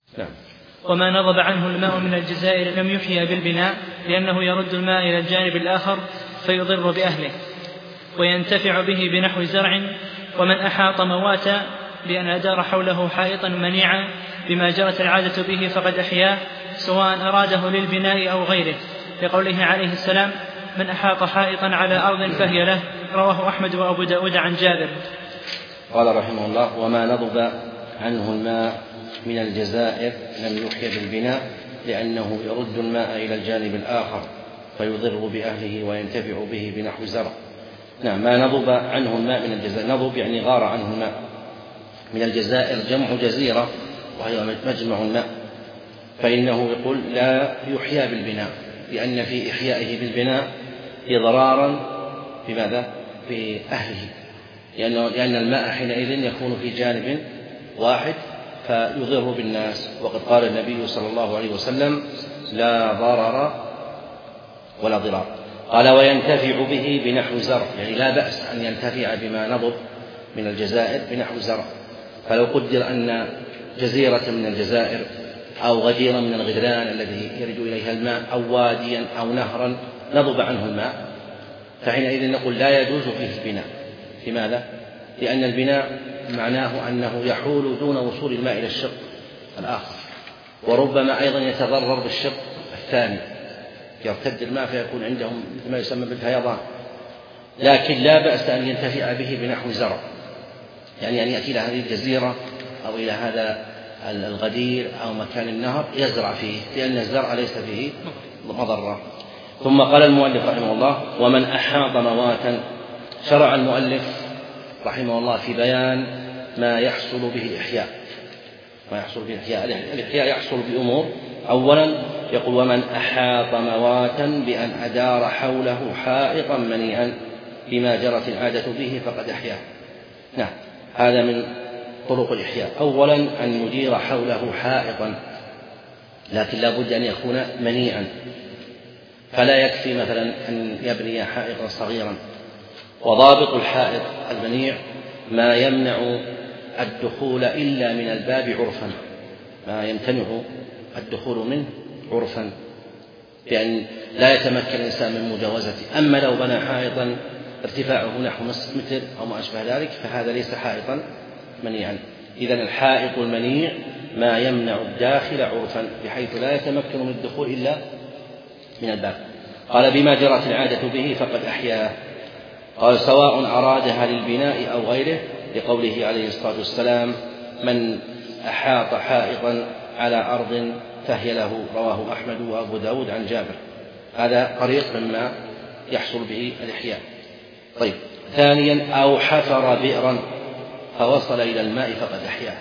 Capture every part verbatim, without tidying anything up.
نعم. وما نضب عنه الماء من الجزائر لم يحيى بالبناء لأنه يرد الماء إلى الجانب الآخر فيضر بأهله وينتفع به بنحو زرع. ومن أحاط مواتا بأن أدار حوله حائطا منيعا بما جرت العادة به فقد أحياه سواء أراده للبناء أو غيره، لقوله عليه السلام: من أحاط حائطا على أرض فهي له. رواه أحمد وأبو داود عن جابر. قال رحمه الله: وما نضب عنه الماء من الجزائر لم يحيى بالبناء لأنه يرد الماء إلى الجانب الآخر فيضر بأهله وينتفع به بنحو زرع. نعم. ما نضب عنه الماء من الجزائر، نضب يعني غار عنه الماء. من الجزائر جمع جزيرة وهي مجمع الماء، فإنه يقول لا يحيى بالبناء لأن في إحيائه بالبناء إضرارا بماذا؟ بأهله، لأنه لأن الماء حينئذ يكون في جانب واحد فيضر بالناس. وقد قال النبي صلى الله عليه وسلم: لا ضرر ولا ضرار. قال: وينتفع به بنحو زرع، يعني لا بأس أن ينتفع بما نضب من الجزائر بنحو زرع. فلو قدر أن جزيرة من الجزائر أو غديرا من الغدران الذي يرد إليها الماء أو واديا أو نهرا نضب عنه الماء، فحينئذ نقول لا يجوز فيه البناء. لماذا؟ لأن البناء معناه أنه يحول دون وصول الماء إلى الشق الآخر، وربما أيضا يتضرر بالشق الثاني، يرتد الماء فيكون عندهم ما يسمى بالفيضان. لكن لا بأس أن ينتفع به بنحو زرع، يعني أن يأتي إلى هذه الجزيرة أو إلى هذا الغدير أو مكان النهر يزرع فيه، لأن الزرع ليس فيه مضرة. ثم قال المؤلف رحمه الله: ومن أحاط مواتا. شرع المؤلف رحمه الله في بيان ما يحصل به الإحياء. ما يحصل به الإحياء الإحياء يحصل بأمور. أولا يقول: ومن أحاط مواتا بأن أدار حوله حائطا منيعا بما جرت العادة به فقد أحياه. نعم. هذا من طرق الإحياء. أولا أن يدير حوله حائطا، لكن لا بد أن يكون منيعا، فلا يكفي مثلا أن يبني حائطا صغيرا. وضابط الحائط المنيع ما يمنع الدخول إلا من الباب عرفا، ما يمتنع الدخول منه عرفا، بأن لا يتمكن الإنسان من مجاوزته. أما لو بنى حائطا ارتفاعه نحو نصف متر أو ما أشبه ذلك فهذا ليس حائطا منيعا. إذن الحائط المنيع ما يمنع الداخل عرفا بحيث لا يتمكن من الدخول إلا من الباب. قال: بما جرت العادة به فقد أحياه. قال: سواء أرادها للبناء أو غيره، لقوله عليه الصلاة والسلام: من أحاط حائطا على أرض فهي له. رواه أحمد وأبو داود عن جابر. هذا طريق مما يحصل به الإحياء. طيب. ثانيا: أو حفر بئرا فوصل إلى الماء فقد أحياه.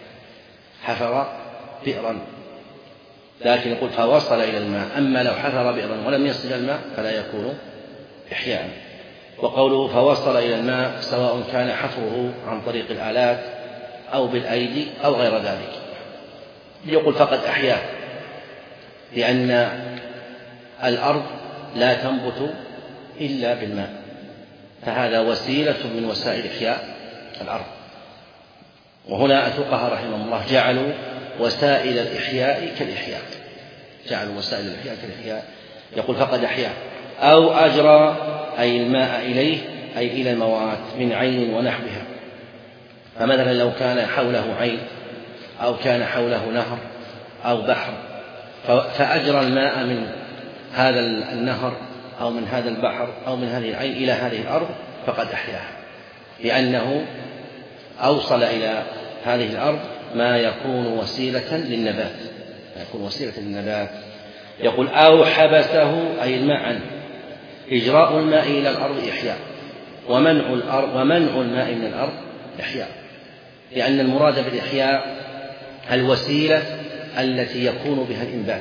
حفر بئرا لكن يقول فوصل إلى الماء، أما لو حفر بئرا ولم يصل إلى الماء فلا يكون إحياء. وقوله فوصل إلى الماء سواء كان حفره عن طريق الآلات أو بالأيدي أو غير ذلك. يقول فقد أحياه، لأن الأرض لا تنبت إلا بالماء، فهذا وسيلة من وسائل إحياء الأرض. وهنا الفقهاء رحمهم الله جعلوا وسائل الإحياء كالإحياء، جعلوا وسائل الإحياء كالإحياء. يقول فقد أحياه. أو أجرى أي الماء إليه أي إلى الموات من عين ونحوها. فمثلا لو كان حوله عين أو كان حوله نهر أو بحر فأجرى الماء من هذا النهر أو من هذا البحر أو من هذه العين إلى هذه الأرض فقد أحياها، لأنه أوصل إلى هذه الأرض ما يكون وسيلة للنبات، ما يكون وسيلة للنبات. يقول أو حبسه أي الماء عنه. إجراء الماء إلى الأرض إحياء، ومنع الأرض ومنع الماء من الأرض إحياء، لأن المراد بالإحياء الوسيلة التي يكون بها الإنبات.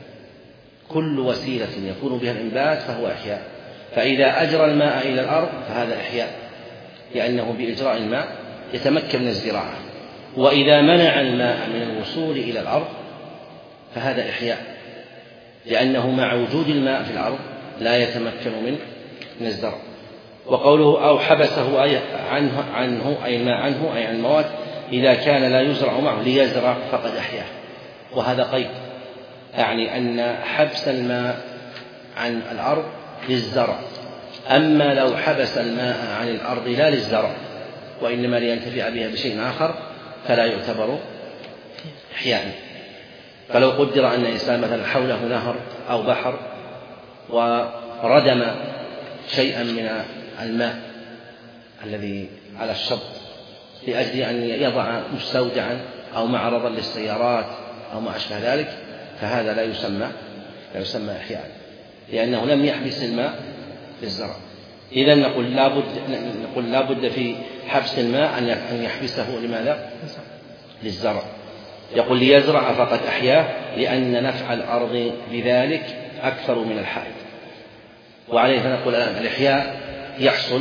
كل وسيلة يكون بها الإنبات فهو إحياء. فإذا أجرى الماء إلى الأرض فهذا إحياء، لأنه بإجراء الماء يتمكن من الزراعة. وإذا منع الماء من الوصول إلى الأرض فهذا إحياء، لأنه مع وجود الماء في الأرض لا يتمكن من من الزرع. وقوله أو حبسه أي عنه, عنه أي الماء عنه أي عن المواد إذا كان لا يزرع معه ليزرع فقد أحياه. وهذا قيد، يعني أن حبس الماء عن الأرض للزرع، أما لو حبس الماء عن الأرض لا للزرع وإنما لينتفع بها بشيء آخر فلا يعتبر إحياء. فلو قدر أن الإنسان مثلا حوله نهر أو بحر وردم شيئا من الماء الذي على الشط لأجل أن يضع مستودعا أو معرضا للسيارات أو ما أشبه ذلك، فهذا لا يسمى لا يسمى إحياء، لأنه لم يحبس الماء للزرع. إذا نقول لا بد نقول لا بد في حبس الماء أن يحبسه لماذا؟ للزرع. يقول ليزرع فقد أحياه لأن نفع الأرض بذلك أكثر من الحائط. وعليه فنقول الآن الإحياء يحصل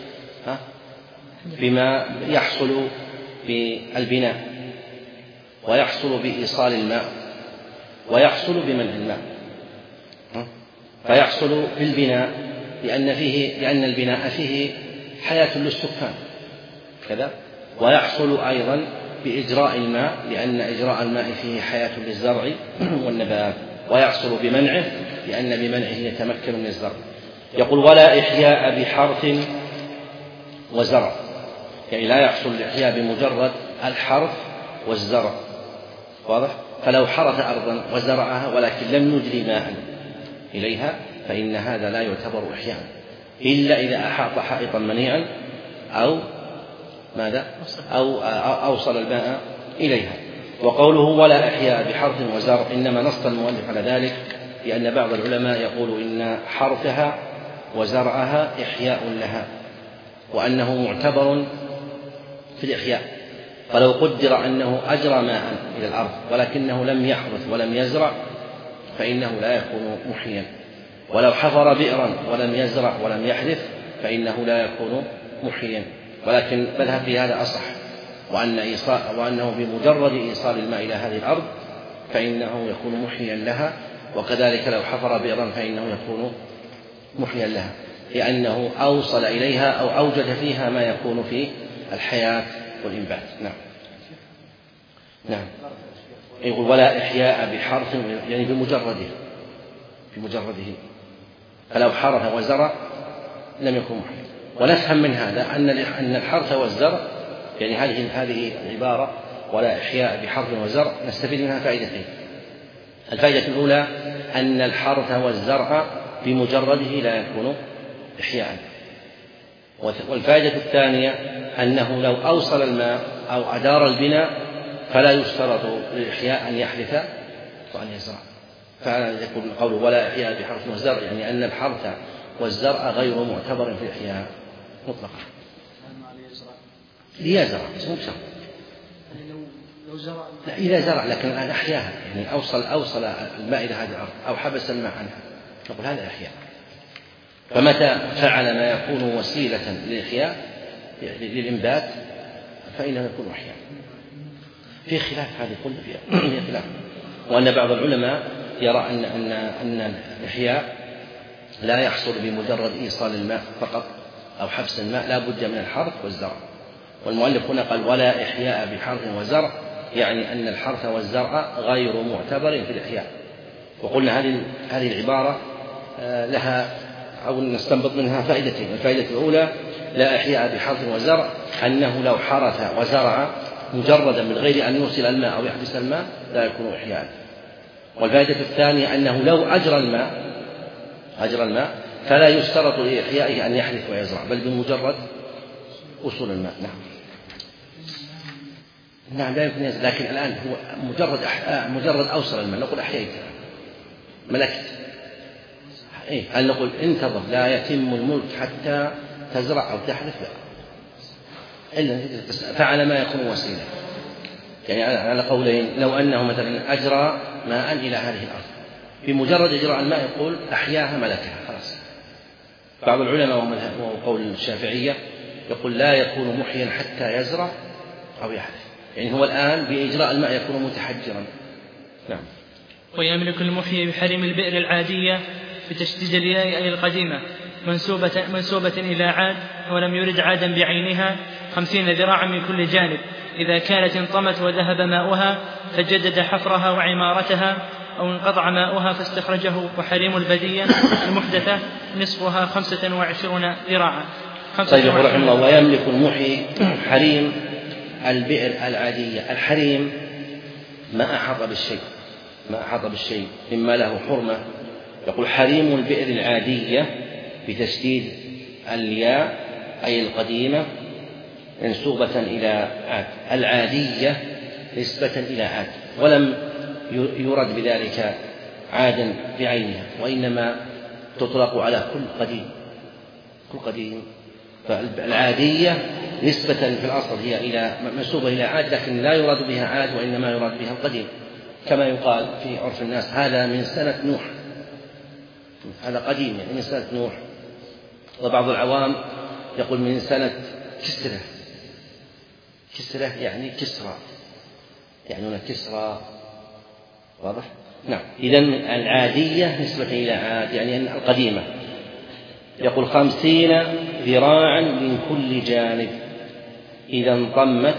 بما يحصل بالبناء، ويحصل بإيصال الماء، ويحصل بمنع الماء. فيحصل بالبناء لأن فيه لأن البناء فيه حياة للسكان كذا، ويحصل أيضا بإجراء الماء لأن إجراء الماء فيه حياة للزرع والنبات، ويحصل بمنعه لأن بمنعه يتمكن من الزرع. يقول ولا إحياء بحرث وزرع، يعني لا يحصل الإحياء بمجرد الحرث والزرع، واضح؟ فلو حرث أرضا وزرعها ولكن لم يجري ماء إليها فإن هذا لا يعتبر إحياء إلا إذا أحاط حائطا منيعا أو ماذا؟ أو أوصل الماء إليها. وقوله ولا إحياء بحرث وزرع إنما نص المؤلف على ذلك لأن بعض العلماء يقول إن حرثها وزرعها إحياء لها وأنه معتبر في الإحياء. فلو قدر أنه أجرى ماء إلى الأرض ولكنه لم يحرث ولم يزرع فإنه لا يكون محيا، ولو حفر بئرا ولم يزرع ولم يحرث فإنه لا يكون محيا. ولكن مذهب في هذا أصح، وأن إيصال وأنه بمجرد إيصال الماء إلى هذه الأرض فإنه يكون محيا لها، وكذلك لو حفر بئرا فإنه يكون محيا لها لأنه أوصل إليها أو أوجد فيها ما يكون في الحياة والإنبات. نعم نعم يقول ولا إحياء بحرث يعني بمجرده بمجرده فلو حرث وزرع لم يكن محيا. ونفهم من هذا أن أن الحرث والزرع يعني هذه هذه العبارة ولا إحياء بحرث وزرع نستفيد منها فائدتين. الفائدة الأولى أن الحرث والزرع بمجرده لا يكون إحياء، والفائدة الثانية أنه لو أوصل الماء أو أدار البناء فلا يشترط للإحياء أن يحرث وأن يزرع. فهذا يكون قوله ولا إحياء بحرث وزرع يعني أن الحرث والزرع غير معتبر في الإحياء مطلقا. ليزرع اسمه بشرط لا إذا زرع لكن الآن أحياها يعني أوصل أوصل الماء إلى هذه الأرض أو حبس الماء عنها نقول هذا إحياء. فمتى فعل ما يكون وسيلة للإحياء للإنبات فإنه يكون إحياء. في خلاف هذه كل فيها في خلاف، وأن بعض العلماء يرى أن أن أن الإحياء لا يحصل بمجرد إيصال الماء فقط أو حبس الماء، لا بد من الحرث والزرع. والمؤلف هنا قال ولا إحياء بحرث وزرع يعني أن الحرث والزرع غير معتبر في الإحياء. وقلنا هذه هذه العبارة لها أو نستنبط منها فائدتين. الفائدة الأولى لا إحياء بحرث وزرع أنه لو حرث وزرع مجردا من غير أن يوصل الماء أو يحبس الماء لا يكون إحياء. والفائدة الثانية أنه لو أجرى الماء أجرى الماء فلا يشترط لإحيائه أن يحرث ويزرع بل بمجرد وصول الماء. نعم نعم لا يمكن يزرع، لكن الآن هو مجرد أح... مجرد أوصل الماء نقول أحييت ملكت. إيه هل نقول انتظر لا يتم الملك حتى تزرع أو تحرث؟ لا إلا فعل ما يكون وسيلة. يعني على قولين لو أنه مثلا أجرى ماء إلى هذه الأرض بمجرد إجراء الماء يقول أحياها ملكها خلاص. بعض العلماء وهو قول الشافعية يقول لا يكون محيا حتى يزرع أو يحرث، يعني هو الآن بإجراء الماء يكون متحجرا. نعم ويملك المحيي بحرم البئر العادية بتشديد الياء أي القديمة منسوبة, منسوبة إلى عاد ولم يرد عادا بعينها خمسين ذراعا من كل جانب إذا كانت انطمت وذهب ماؤها فجدد حفرها وعمارتها، أو انقطع ماؤها فاستخرجه. وحريم البدية المحدثة نصفها خمسة وعشرون ذراعا. طيب رحمه الله: ويملك المحيي حريم البئر العادية. الحريم ما أحاط بالشيء ما أحاط بالشيء مما له حرمة. يقول: حريم البئر العادية بتشديد الياء أي القديمة منسوبة إلى عاد، العادية نسبة إلى عاد، ولم يرد بذلك عاد بعينها، وإنما تطلق على كل قديم كل قديم فالعادية نسبة في الأصل هي إلى منسوبة إلى عاد، لكن لا يراد بها عاد وإنما يراد بها القديم، كما يقال في عرف الناس: هذا من سنة نوح، هذا قديم يعني من سنة نوح. وبعض العوام يقول من سنة كسرى كسرى يعني كسرى يعني هنا كسرى. واضح؟ نعم. إذن العادية نسبة إلى عاد يعني القديمة. يقول: خمسين ذراعا من كل جانب إذا انطمت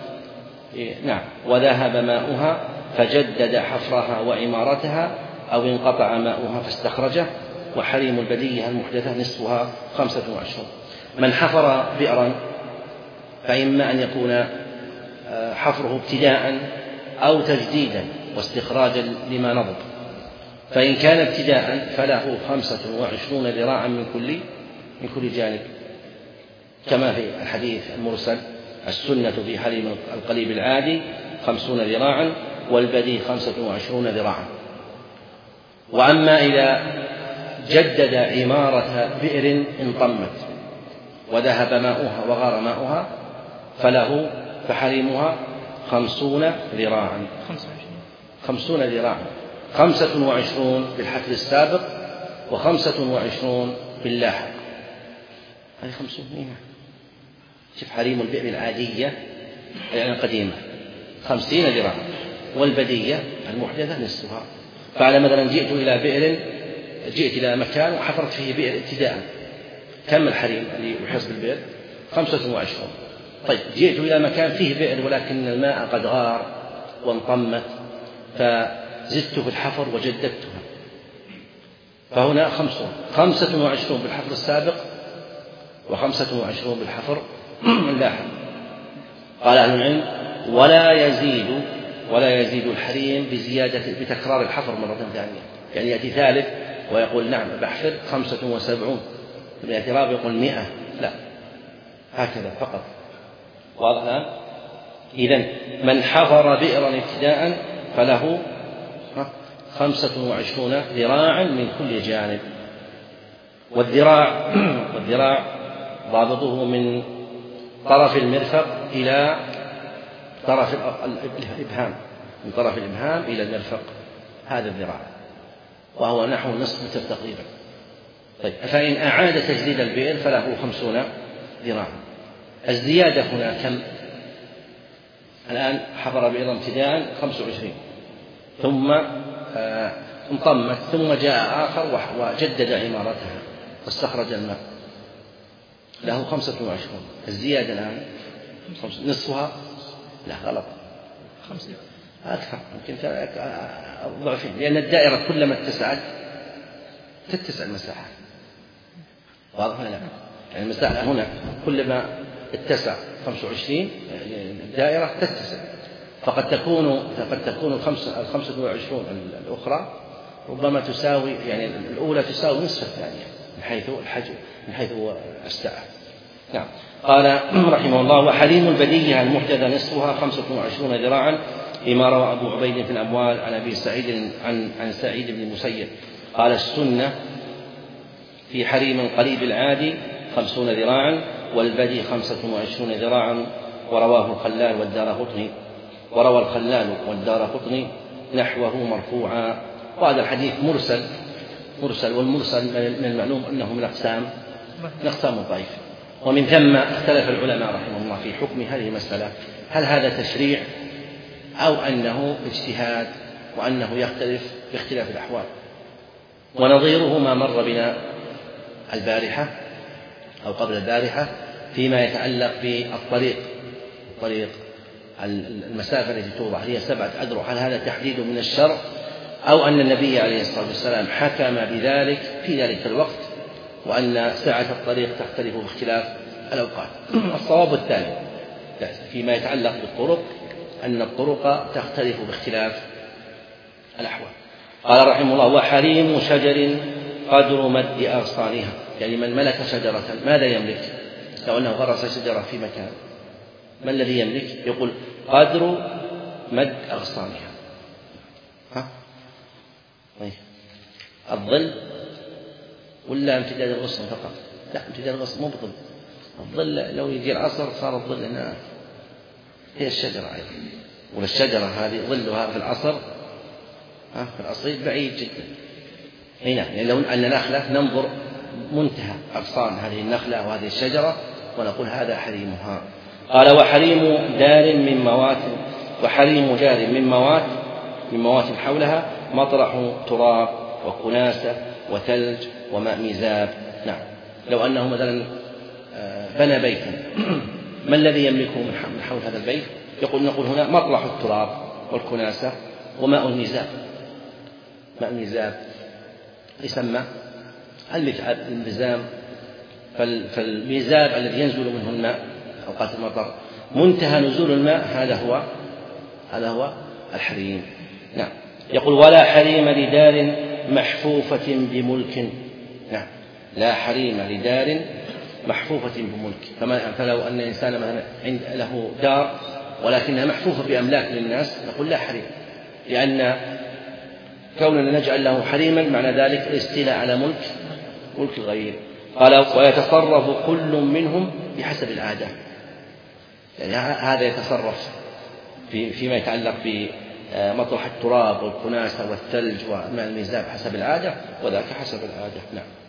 نعم وذهب ماؤها فجدد حفرها وعمارتها، أو انقطع ماؤها فاستخرجه. وحريم البدية المحدثة نصفها خمسة وعشرون. من حفر بئرا فإما أن يكون حفره ابتداء أو تجديدا واستخراجا لما نضب، فإن كان ابتداء فله خمسة وعشرون ذراعا من كل من كل جانب، كما في الحديث المرسل: السنة في حريم القليب العادي خمسون ذراعا والبدي خمسة وعشرون ذراعا. وأما إذا جدد عمارة بئر انطمت وذهب ماؤها وغار ماؤها فله فحريمها خمسون ذراعا خمسون ذراعا خمسة وعشرون بالحفر السابق وخمسة وعشرون باللاحق. هذه خمسون. شوف: حريم البئر العادية يعني القديمة خمسين ذراعا، والبدية المحدثة نصفها. فعلى مثلا جئت إلى بئر جئت إلى مكان وحفرت فيه بئر ابتداء، كم الحريم اللي يحس بالبئر؟ خمسة وعشرون. طيب جئت إلى مكان فيه بئر ولكن الماء قد غار وانطمت فزدت في الحفر وجددتها، فهنا خمسون خمسة وعشرون بالحفر السابق وخمسة وعشرون بالحفر اللاحق. قال أهل العلم: ولا يزيد ولا يزيد الحريم بزيادة بتكرار الحفر مرة ثانية، يعني يأتي ثالث ويقول: نعم بحفر خمسة وسبعون، يأتي رابع يقول مئة، لا، هكذا فقط. واضح الآن؟ إذن من حفر بئرا ابتداء فله خمسة وعشرون ذراعا من كل جانب. والذراع والذراع ضابطه من طرف المرفق إلى طرف الإبهام، من طرف الإبهام إلى المرفق، هذا الذراع، وهو نحو نصف متر تقريبا. طيب فإن أعاد تجديد البئر فله خمسون ذراعا. الزيادة هنا كم؟ الآن حفر بئرا ابتداء خمسة وعشرين، ثم آه انطمت، ثم جاء آخر وجدد عمارتها واستخرج الماء، له خمسة وعشرون. الزيادة الآن نصفها؟ لا، غلط، خمسة أكثر، يمكن ضعفين، لأن الدائرة كلما اتسعت تتسع المساحة. واضح ولا لا؟ يعني المساحة هنا كلما اتسع خمسة وعشرين الدائرة تتسع، فقد تكون فقد تكون الخمسة الخمسة وعشرون الأخرى ربما تساوي، يعني الأولى تساوي نصف الثانية من حيث الحجم، من حيث السعة. نعم. قال رحمه الله: وحريم البدية المحدثة نصفها خمسة وعشرون ذراعا، لما روى أبو عبيد في الأموال عن أبي سعيد عن عن سعيد بن المسيب قال: السنة في حريم القليب العادي خمسون ذراعا والبدي خمسة وعشرون ذراعا. ورواه الخلال والدارقطني وروى الخلال والدارقطني نحوه مرفوعا. وهذا الحديث مرسل مرسل والمرسل من المعلوم أنه من أقسام من أقسام الضعيف. ومن ثم اختلف العلماء رحمه الله في حكم هذه المسألة، هل هذا تشريع أو أنه اجتهاد، وأنه يختلف باختلاف الأحوال. ونظيره ما مر بنا البارحة أو قبل البارحة فيما يتعلق بالطريق طريق المسافة التي توضع هي سبعة أذرع، هل هذا تحديد من الشرع أو أن النبي عليه الصلاة والسلام حكم بذلك في ذلك الوقت، وأن سعة الطريق تختلف باختلاف الأوقات؟ الصواب الثاني فيما يتعلق بالطرق أن الطرق تختلف باختلاف الأحوال. قال رحمه الله: وحريم شجر قدر مد أغصانها، يعني من ملك شجرة ماذا يملك؟ لو أنه غرس شجرة في مكان ما الذي يملك؟ يقول قدر مد أغصانها. ها؟ طيب الظل ولا امتداد الغصن فقط؟ لا، امتداد الغصن مو بظل. الظل لو يجي العصر صار الظل هنا هي الشجرة أيضا، والشجرة هذه ظلها في العصر ها في الأصيل بعيد جدا. هنا يعني لو أن نخلة ننظر منتهى أغصان هذه النخلة وهذه الشجرة ونقول هذا حريمها. قال: وحريم دار من موات وحريم دار من موات من موات حولها مطرح تراب وكناسة وثلج وماء ميزاب. نعم، لو أنه مثلا بنى بيتا ما الذي يملكه من حول هذا البيت؟ يقول نقول هنا مطرح التراب والكناسة وماء الميزاب. ماء الميزاب يسمى المزام، فالميزاب الذي ينزل منه الماء أوقات المطر منتهى نزول الماء هذا هو هذا هو الحريم. نعم. يقول: ولا حريم لدار محفوفة بملك. نعم، لا حريم لدار محفوفة بملك. فلو أن إنسان مثلا له دار ولكنها محفوفة بأملاك للناس نقول لا حريم، لأن كوننا نجعل له حريما معنى ذلك الاستيلاء على ملك ملك الغير. قال: ويتصرف كل منهم بحسب العادة، يعني هذا يتصرف في فيما يتعلق بمطرح التراب والكناسة والثلج وماء الميزاب حسب العادة، وذاك حسب العادة. نعم.